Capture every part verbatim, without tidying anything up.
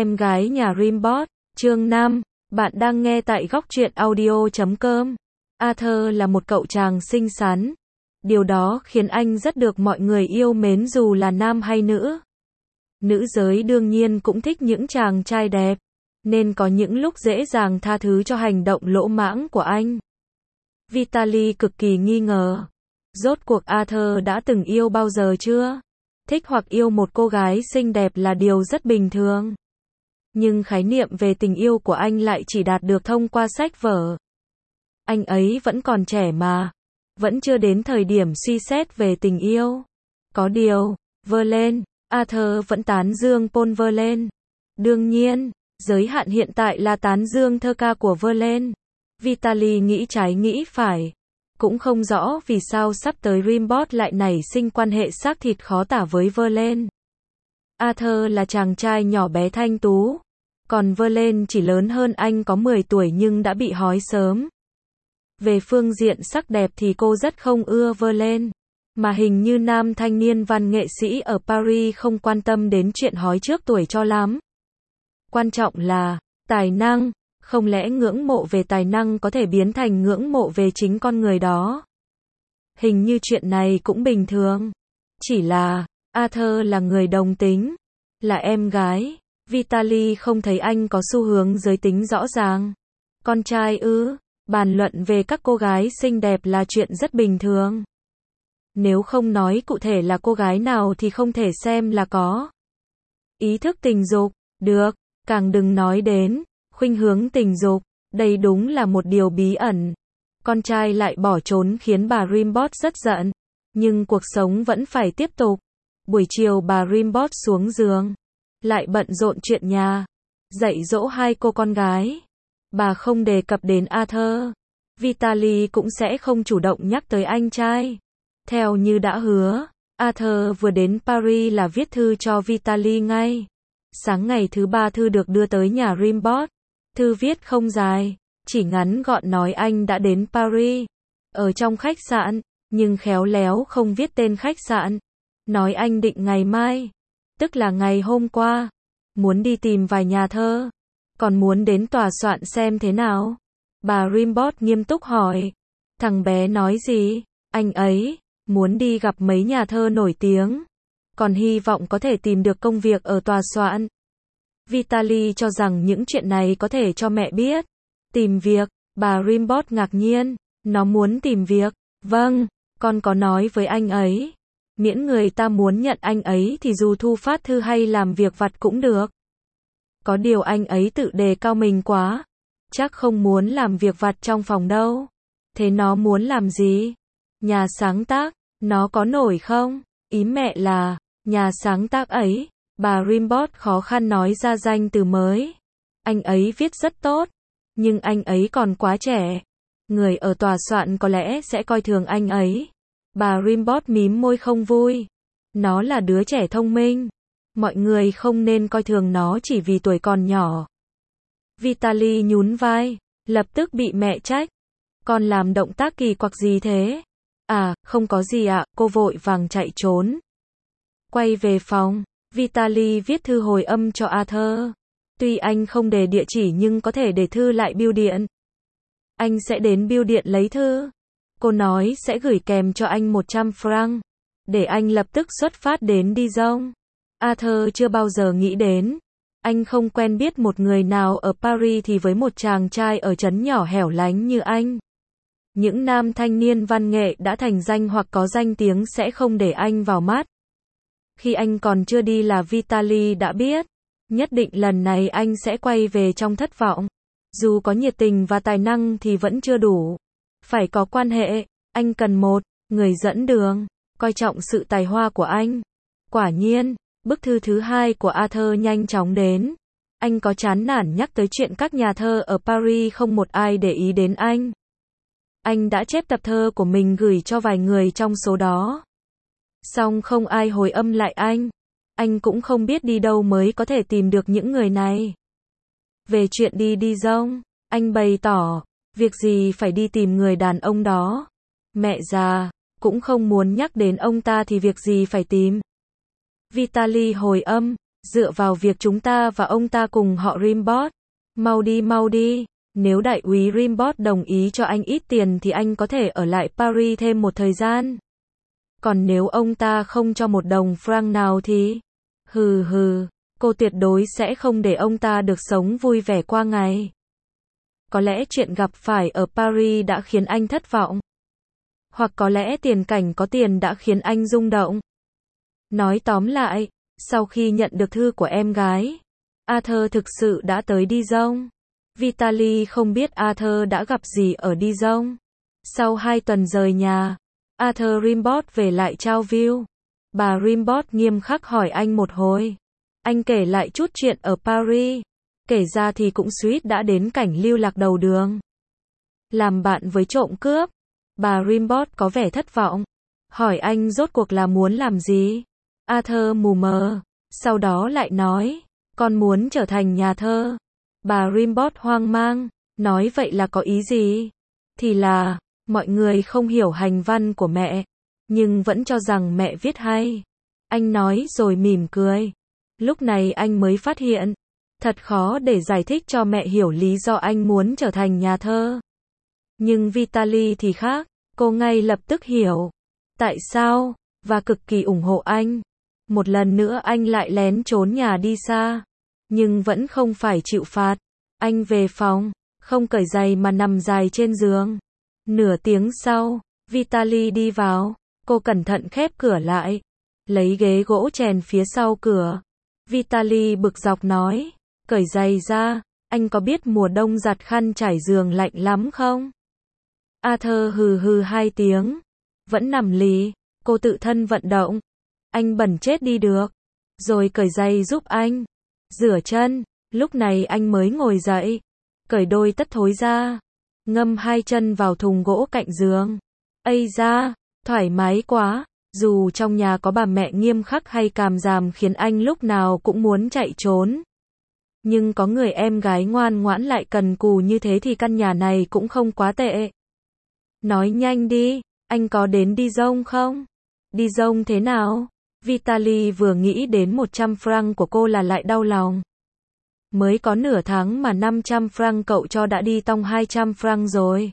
Em gái nhà Rimbaud, chương năm, bạn đang nghe tại góc truyện audio chấm com. Arthur là một cậu chàng xinh xắn. Điều đó khiến anh rất được mọi người yêu mến dù là nam hay nữ. Nữ giới đương nhiên cũng thích những chàng trai đẹp, nên có những lúc dễ dàng tha thứ cho hành động lỗ mãng của anh. Vitaly cực kỳ nghi ngờ. Rốt cuộc Arthur đã từng yêu bao giờ chưa? Thích hoặc yêu một cô gái xinh đẹp là điều rất bình thường. Nhưng khái niệm về tình yêu của anh lại chỉ đạt được thông qua sách vở. Anh ấy vẫn còn trẻ mà. Vẫn chưa đến thời điểm suy xét về tình yêu. Có điều, Verlaine, Arthur vẫn tán dương Paul Verlaine. Đương nhiên, giới hạn hiện tại là tán dương thơ ca của Verlaine. Vitaly nghĩ trái nghĩ phải. Cũng không rõ vì sao sắp tới Rimbaud lại nảy sinh quan hệ xác thịt khó tả với Verlaine. Arthur là chàng trai nhỏ bé thanh tú, còn Verlaine chỉ lớn hơn anh có mười tuổi nhưng đã bị hói sớm. Về phương diện sắc đẹp thì cô rất không ưa Verlaine, mà hình như nam thanh niên văn nghệ sĩ ở Paris không quan tâm đến chuyện hói trước tuổi cho lắm. Quan trọng là tài năng. Không lẽ ngưỡng mộ về tài năng có thể biến thành ngưỡng mộ về chính con người đó? Hình như chuyện này cũng bình thường. Chỉ là, Arthur là người đồng tính, là em gái. Vitaly không thấy anh có xu hướng giới tính rõ ràng. Con trai ư? Bàn luận về các cô gái xinh đẹp là chuyện rất bình thường. Nếu không nói cụ thể là cô gái nào thì không thể xem là có ý thức tình dục. Được, càng đừng nói đến khuynh hướng tình dục, đây đúng là một điều bí ẩn. Con trai lại bỏ trốn khiến bà Rimbaud rất giận. Nhưng cuộc sống vẫn phải tiếp tục. Buổi chiều bà Rimbaud xuống giường, lại bận rộn chuyện nhà, dạy dỗ hai cô con gái. Bà không đề cập đến Arthur. Vitaly cũng sẽ không chủ động nhắc tới anh trai. Theo như đã hứa, Arthur vừa đến Paris là viết thư cho Vitaly ngay. Sáng ngày thứ ba thư được đưa tới nhà Rimbaud. Thư viết không dài, chỉ ngắn gọn nói anh đã đến Paris, ở trong khách sạn, nhưng khéo léo không viết tên khách sạn. Nói anh định ngày mai, tức là ngày hôm qua, muốn đi tìm vài nhà thơ, còn muốn đến tòa soạn xem thế nào. Bà Rimbaud nghiêm túc hỏi, thằng bé nói gì? Anh ấy muốn đi gặp mấy nhà thơ nổi tiếng, còn hy vọng có thể tìm được công việc ở tòa soạn. Vitaly cho rằng những chuyện này có thể cho mẹ biết. Tìm việc, bà Rimbaud ngạc nhiên, nó muốn tìm việc. Vâng, con có nói với anh ấy. Miễn người ta muốn nhận anh ấy thì dù thu phát thư hay làm việc vặt cũng được. Có điều anh ấy tự đề cao mình quá. Chắc không muốn làm việc vặt trong phòng đâu. Thế nó muốn làm gì? Nhà sáng tác, nó có nổi không? Ý mẹ là, nhà sáng tác ấy. Bà Rimbaud khó khăn nói ra danh từ mới. Anh ấy viết rất tốt, nhưng anh ấy còn quá trẻ. Người ở tòa soạn có lẽ sẽ coi thường anh ấy. Bà Rimbaud mím môi không vui. Nó là đứa trẻ thông minh. Mọi người không nên coi thường nó chỉ vì tuổi còn nhỏ. Vitaly nhún vai, lập tức bị mẹ trách. Con làm động tác kỳ quặc gì thế? À, không có gì ạ, cô vội vàng chạy trốn. Quay về phòng. Vitaly viết thư hồi âm cho Arthur. Tuy anh không để địa chỉ nhưng có thể để thư lại bưu điện. Anh sẽ đến bưu điện lấy thư. Cô nói sẽ gửi kèm cho anh một trăm franc, để anh lập tức xuất phát đến Dijon. Arthur chưa bao giờ nghĩ đến. Anh không quen biết một người nào ở Paris thì với một chàng trai ở trấn nhỏ hẻo lánh như anh. Những nam thanh niên văn nghệ đã thành danh hoặc có danh tiếng sẽ không để anh vào mắt. Khi anh còn chưa đi là Vitaly đã biết. Nhất định lần này anh sẽ quay về trong thất vọng. Dù có nhiệt tình và tài năng thì vẫn chưa đủ. Phải có quan hệ. Anh cần một người dẫn đường, coi trọng sự tài hoa của anh. Quả nhiên, bức thư thứ hai của Arthur nhanh chóng đến. Anh có chán nản nhắc tới chuyện các nhà thơ ở Paris không một ai để ý đến anh. Anh đã chép tập thơ của mình gửi cho vài người trong số đó. Song không ai hồi âm lại anh. Anh cũng không biết đi đâu mới có thể tìm được những người này. Về chuyện đi Dijon, anh bày tỏ, việc gì phải đi tìm người đàn ông đó. Mẹ già, cũng không muốn nhắc đến ông ta thì việc gì phải tìm. Vitaly hồi âm, dựa vào việc chúng ta và ông ta cùng họ Rimbaud. Mau đi mau đi, nếu đại úy Rimbaud đồng ý cho anh ít tiền thì anh có thể ở lại Paris thêm một thời gian. Còn nếu ông ta không cho một đồng franc nào thì... Hừ hừ, cô tuyệt đối sẽ không để ông ta được sống vui vẻ qua ngày. Có lẽ chuyện gặp phải ở Paris đã khiến anh thất vọng. Hoặc có lẽ tiền cảnh có tiền đã khiến anh rung động. Nói tóm lại, sau khi nhận được thư của em gái, Arthur thực sự đã tới Dijon. Vitaly không biết Arthur đã gặp gì ở Dijon. Sau hai tuần rời nhà, Arthur Rimbaud về lại Trouville. Bà Rimbaud nghiêm khắc hỏi anh một hồi. Anh kể lại chút chuyện ở Paris. Kể ra thì cũng suýt đã đến cảnh lưu lạc đầu đường. Làm bạn với trộm cướp. Bà Rimbaud có vẻ thất vọng. Hỏi anh rốt cuộc là muốn làm gì? Arthur mù mờ. Sau đó lại nói, con muốn trở thành nhà thơ. Bà Rimbaud hoang mang. Nói vậy là có ý gì? Thì là, mọi người không hiểu hành văn của mẹ, nhưng vẫn cho rằng mẹ viết hay. Anh nói rồi mỉm cười. Lúc này anh mới phát hiện, thật khó để giải thích cho mẹ hiểu lý do anh muốn trở thành nhà thơ. Nhưng Vitaly thì khác, cô ngay lập tức hiểu. Tại sao? Và cực kỳ ủng hộ anh. Một lần nữa anh lại lén trốn nhà đi xa. Nhưng vẫn không phải chịu phạt. Anh về phòng, không cởi giày mà nằm dài trên giường. Nửa tiếng sau, Vitaly đi vào. Cô cẩn thận khép cửa lại. Lấy ghế gỗ chèn phía sau cửa. Vitaly bực dọc nói, cởi giày ra, anh có biết mùa đông giặt khăn trải giường lạnh lắm không? Arthur hừ hừ hai tiếng. Vẫn nằm lì, cô tự thân vận động. Anh bẩn chết đi được. Rồi cởi giày giúp anh. Rửa chân, lúc này anh mới ngồi dậy. Cởi đôi tất thối ra. Ngâm hai chân vào thùng gỗ cạnh giường. Ây da, thoải mái quá. Dù trong nhà có bà mẹ nghiêm khắc hay càm ràm khiến anh lúc nào cũng muốn chạy trốn. Nhưng có người em gái ngoan ngoãn lại cần cù như thế thì căn nhà này cũng không quá tệ. Nói nhanh đi, anh có đến Dijon không? Dijon thế nào? Vitaly vừa nghĩ đến một trăm franc của cô là lại đau lòng. Mới có nửa tháng mà năm trăm franc cậu cho đã đi tong hai trăm franc rồi.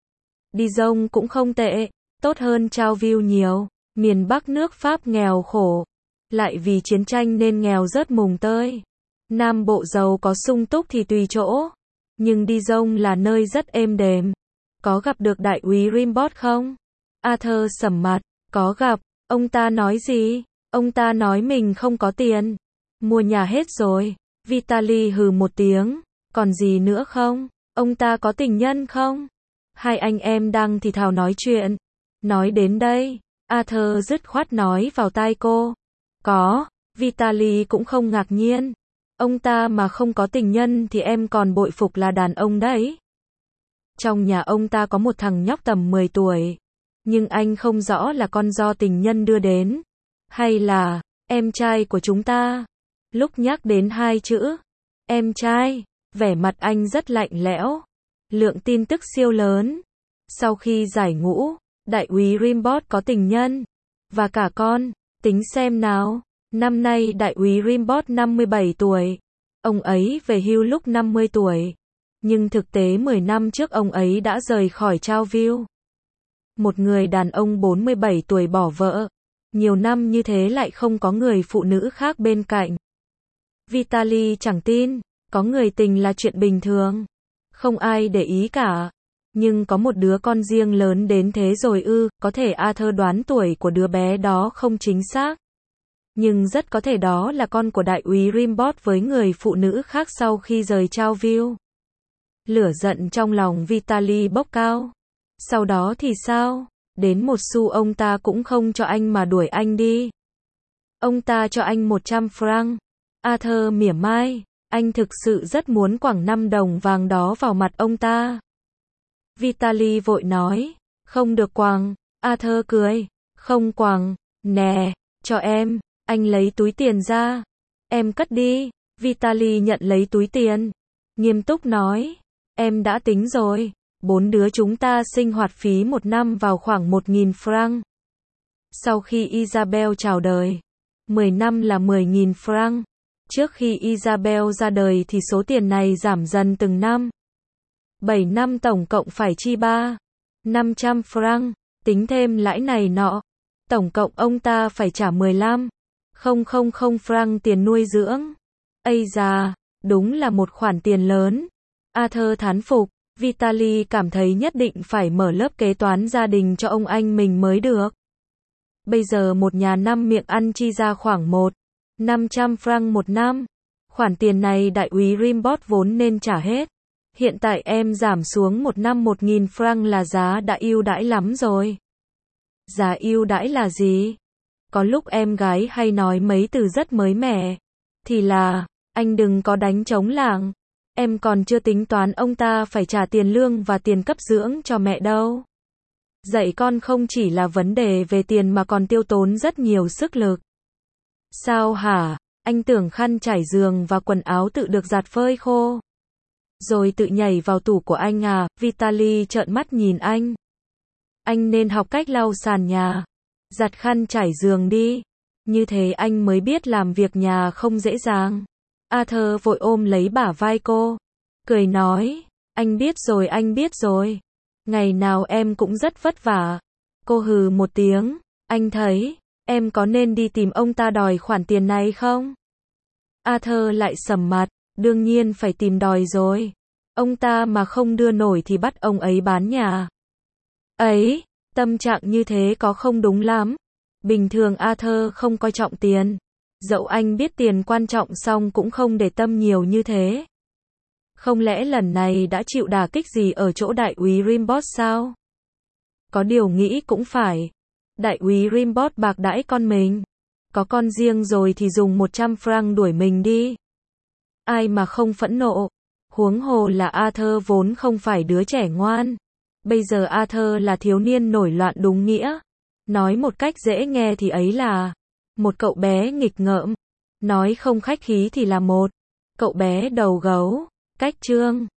Dijon cũng không tệ, tốt hơn Trouville nhiều. Miền Bắc nước Pháp nghèo khổ, lại vì chiến tranh nên nghèo rớt mùng tơi. Nam Bộ giàu có sung túc thì tùy chỗ, nhưng Dijon là nơi rất êm đềm. Có gặp được đại úy Rimbaud không? Arthur sầm mặt, có gặp. Ông ta nói gì? Ông ta nói mình không có tiền, mua nhà hết rồi. Vitaly hừ một tiếng, còn gì nữa không? Ông ta có tình nhân không? Hai anh em đang thì thào nói chuyện. Nói đến đây, Arthur dứt khoát nói vào tai cô. Có, Vitaly cũng không ngạc nhiên. Ông ta mà không có tình nhân thì em còn bội phục là đàn ông đấy. Trong nhà ông ta có một thằng nhóc tầm mười tuổi. Nhưng anh không rõ là con do tình nhân đưa đến. Hay là, em trai của chúng ta. Lúc nhắc đến hai chữ, em trai, vẻ mặt anh rất lạnh lẽo. Lượng tin tức siêu lớn. Sau khi giải ngũ, đại úy Rimbaud có tình nhân. Và cả con, tính xem nào. Năm nay đại úy Rimbaud năm mươi bảy tuổi. Ông ấy về hưu lúc năm mươi tuổi. Nhưng thực tế mười năm trước ông ấy đã rời khỏi Trouville. Một người đàn ông bốn mươi bảy tuổi bỏ vợ. Nhiều năm như thế lại không có người phụ nữ khác bên cạnh. Vitaly chẳng tin, có người tình là chuyện bình thường. Không ai để ý cả. Nhưng có một đứa con riêng lớn đến thế rồi ư, có thể Arthur đoán tuổi của đứa bé đó không chính xác. Nhưng rất có thể đó là con của đại úy Rimbaud với người phụ nữ khác sau khi rời Trouville. Lửa giận trong lòng Vitaly bốc cao. Sau đó thì sao? Đến một xu ông ta cũng không cho anh mà đuổi anh đi. Ông ta cho anh một trăm franc. Arthur mỉa mai. Anh thực sự rất muốn quẳng năm đồng vàng đó vào mặt ông ta. Vitaly vội nói. Không được quẳng. Arthur cười. Không quẳng. Nè, cho em. Anh lấy túi tiền ra. Em cất đi. Vitaly nhận lấy túi tiền. Nghiêm túc nói. Em đã tính rồi. Bốn đứa chúng ta sinh hoạt phí một năm vào khoảng một nghìn franc. Sau khi Isabel chào đời. mười năm là mười nghìn franc. Trước khi Isabel ra đời thì số tiền này giảm dần từng năm. bảy năm tổng cộng phải chi ba năm trăm franc, tính thêm lãi này nọ. Tổng cộng ông ta phải trả mười lăm nghìn franc tiền nuôi dưỡng. Ây da, đúng là một khoản tiền lớn. Arthur thán phục, Vitaly cảm thấy nhất định phải mở lớp kế toán gia đình cho ông anh mình mới được. Bây giờ một nhà năm miệng ăn chi ra khoảng một năm trăm franc một năm. Khoản tiền này đại úy Rimbaud vốn nên trả hết. Hiện tại em giảm xuống một năm một nghìn franc là giá đã ưu đãi lắm rồi. Giá ưu đãi là gì? Có lúc em gái hay nói mấy từ rất mới mẻ. Thì là, anh đừng có đánh trống lảng. Em còn chưa tính toán ông ta phải trả tiền lương và tiền cấp dưỡng cho mẹ đâu. Dạy con không chỉ là vấn đề về tiền mà còn tiêu tốn rất nhiều sức lực. Sao hả? Anh tưởng khăn trải giường và quần áo tự được giặt phơi khô rồi tự nhảy vào tủ của anh à? Vitaly trợn mắt nhìn anh. Anh nên học cách lau sàn nhà, giặt khăn trải giường đi. Như thế anh mới biết làm việc nhà không dễ dàng. Arthur vội ôm lấy bả vai cô, cười nói, anh biết rồi anh biết rồi. Ngày nào em cũng rất vất vả. Cô hừ một tiếng, anh thấy, em có nên đi tìm ông ta đòi khoản tiền này không? Arthur lại sầm mặt, đương nhiên phải tìm đòi rồi. Ông ta mà không đưa nổi thì bắt ông ấy bán nhà. Ấy, tâm trạng như thế có không đúng lắm. Bình thường Arthur không coi trọng tiền. Dẫu anh biết tiền quan trọng song cũng không để tâm nhiều như thế. Không lẽ lần này đã chịu đả kích gì ở chỗ đại úy Rimbaud sao? Có điều nghĩ cũng phải. Đại úy Rimbaud bạc đãi con mình. Có con riêng rồi thì dùng một trăm franc đuổi mình đi. Ai mà không phẫn nộ. Huống hồ là Arthur vốn không phải đứa trẻ ngoan. Bây giờ Arthur là thiếu niên nổi loạn đúng nghĩa. Nói một cách dễ nghe thì ấy là một cậu bé nghịch ngợm. Nói không khách khí thì là một cậu bé đầu gấu. Cách chương